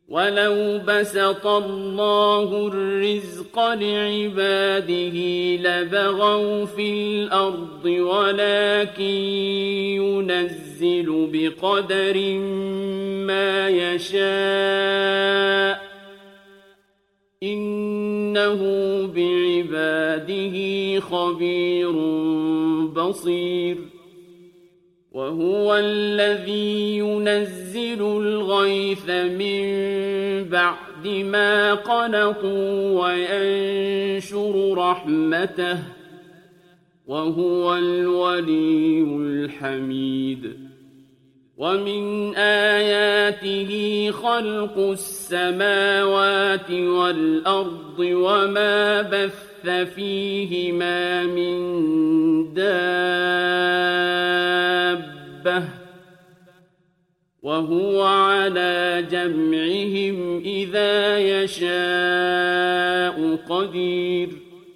ولو بسط الله الرزق لعباده لبغوا في الأرض ولكن ينزل بقدر ما يشاء إنه بعباده خبير بصير وهو الذي ينزل الغيث من بعد ما قنطوا وينشر رحمته وهو الولي الحميد ومن آياته خلق السماوات والأرض وما بث فيهما من دابة وهو على جمعهم إذا يشاء قدير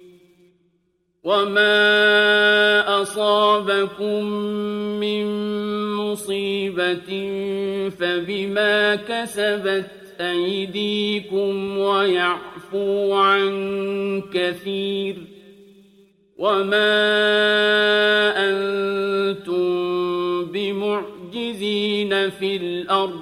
وما أصابكم من مصيبة فبما كسبت أيديكم ويعفو عن كثير وما أنتم بمعجزين في الأرض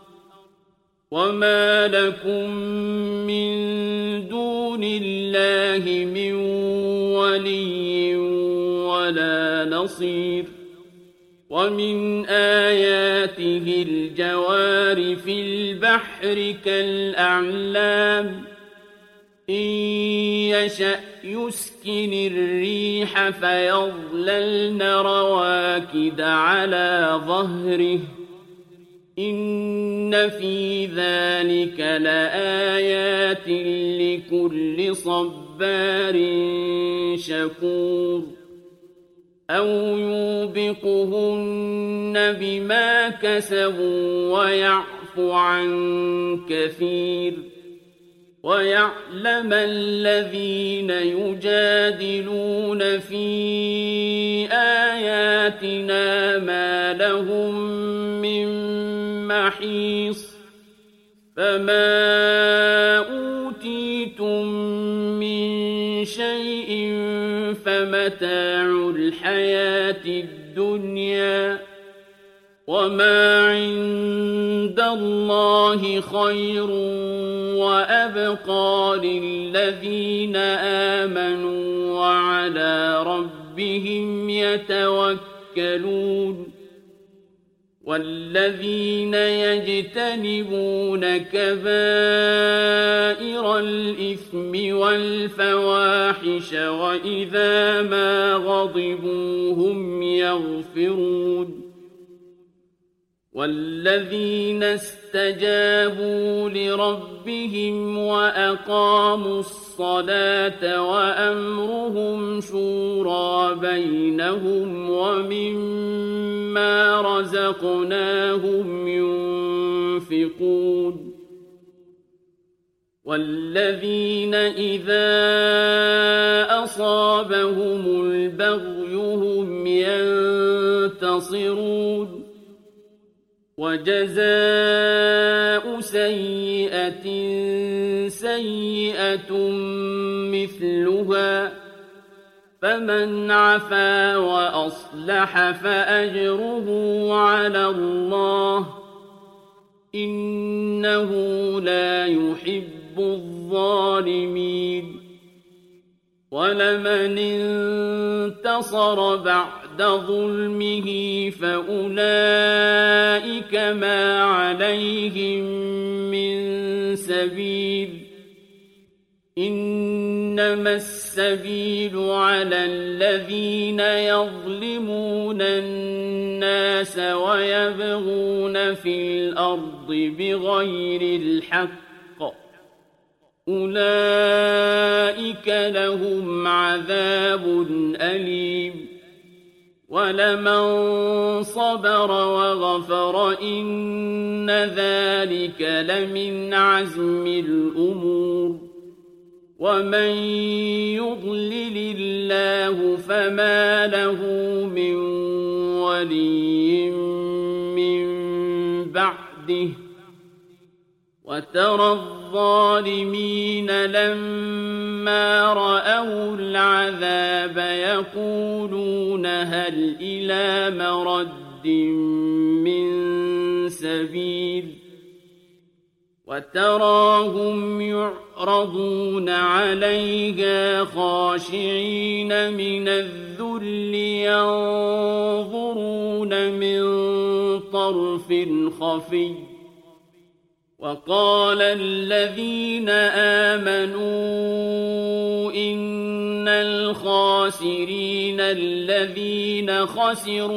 وما لكم من دون الله من ولي ولا نصير ومن آياته الجوار في البحر كالأعلام إن يشأ يسكن الريح فيظللن رواكد على ظهره إن في ذلك لآيات لكل صبار شكور أو يوبقهن بما كسبوا ويعفو عن كثير ويعلم الذين يجادلون في آياتنا ما لهم من محيص فما أوتيتم من شيء فمتاع الحياة الدنيا وما عند الله خير وأبقى للذين آمنوا وعلى ربهم يتوكلون والذين يجتنبون كبائر الإثم والفواحش وإذا ما غضبوا هم يغفرون والذين استجابوا لربهم وأقاموا الصلاة وأمرهم شورى بينهم ومما رزقناهم ينفقون والذين إذا أصابهم البغي هم ينتصرون وجزاء سيئة سيئة مثلها فمن عفا وأصلح فأجره على الله إنه لا يحب الظالمين ولمن انتصر بعد ظلمه فأولئك ما عليهم من سبيل إنما السبيل على الذين يظلمون الناس ويبغون في الأرض بغير الحق أولئك لهم عذاب أليم ولمن صبر وغفر إن ذلك لمن عزم الأمور ومن يضلل الله فما له من ولي من بعده وترى الظالمين لما رأوا العذاب يقولون هل إلى مرد من سبيل وتراهم يعرضون عليها خاشعين من الذل ينظرون من طرف خفي وقال الذين آمنوا إن الخاسرين الذين خسروا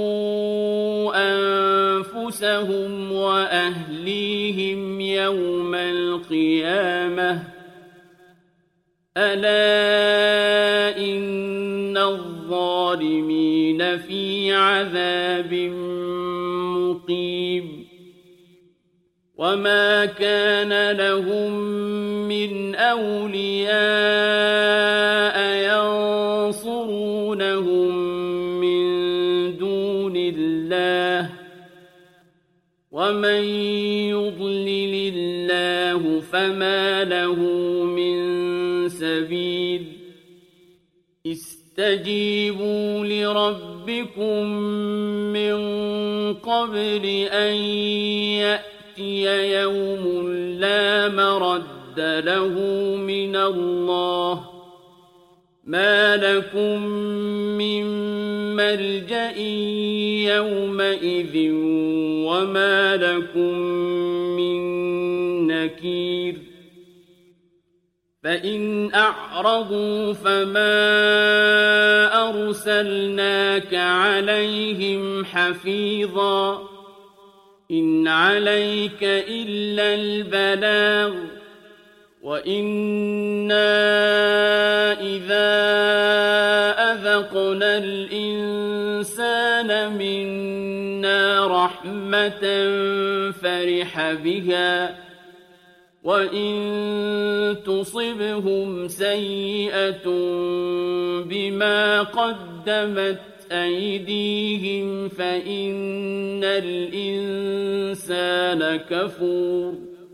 أنفسهم وأهليهم يوم القيامة ألا إن الظالمين في عذاب مقيم وما كان لهم من أولياء ينصرونهم من دون الله ومن يضلل الله فما له من سبيل استجيبوا لربكم من قبل أن يأتي يوم لا مرد له من الله ما لكم من ملجأ يومئذ وما لكم من نكير فإن أعرضوا فما أرسلناك عليهم حفيظا إن عليك إلا البلاغ وإنا إذا أذقنا الإنسان منا رحمة فرح بها وإن تصبهم سيئة بما قدمت أيديهم فإن الإنسان كفور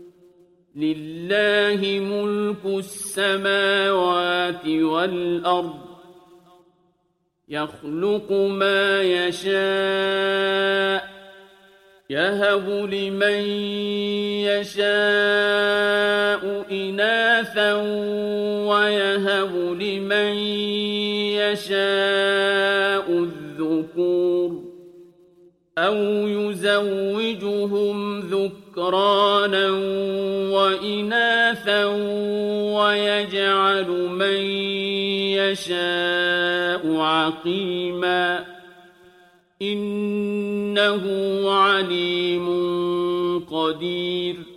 لله ملك السماوات والأرض يخلق ما يشاء يهب لمن يشاء إناثا ويهب لمن يشاء الذكور أو يزوجهم ذكرانا وإناثا ويجعل من يشاء عقيما إنه عليم قدير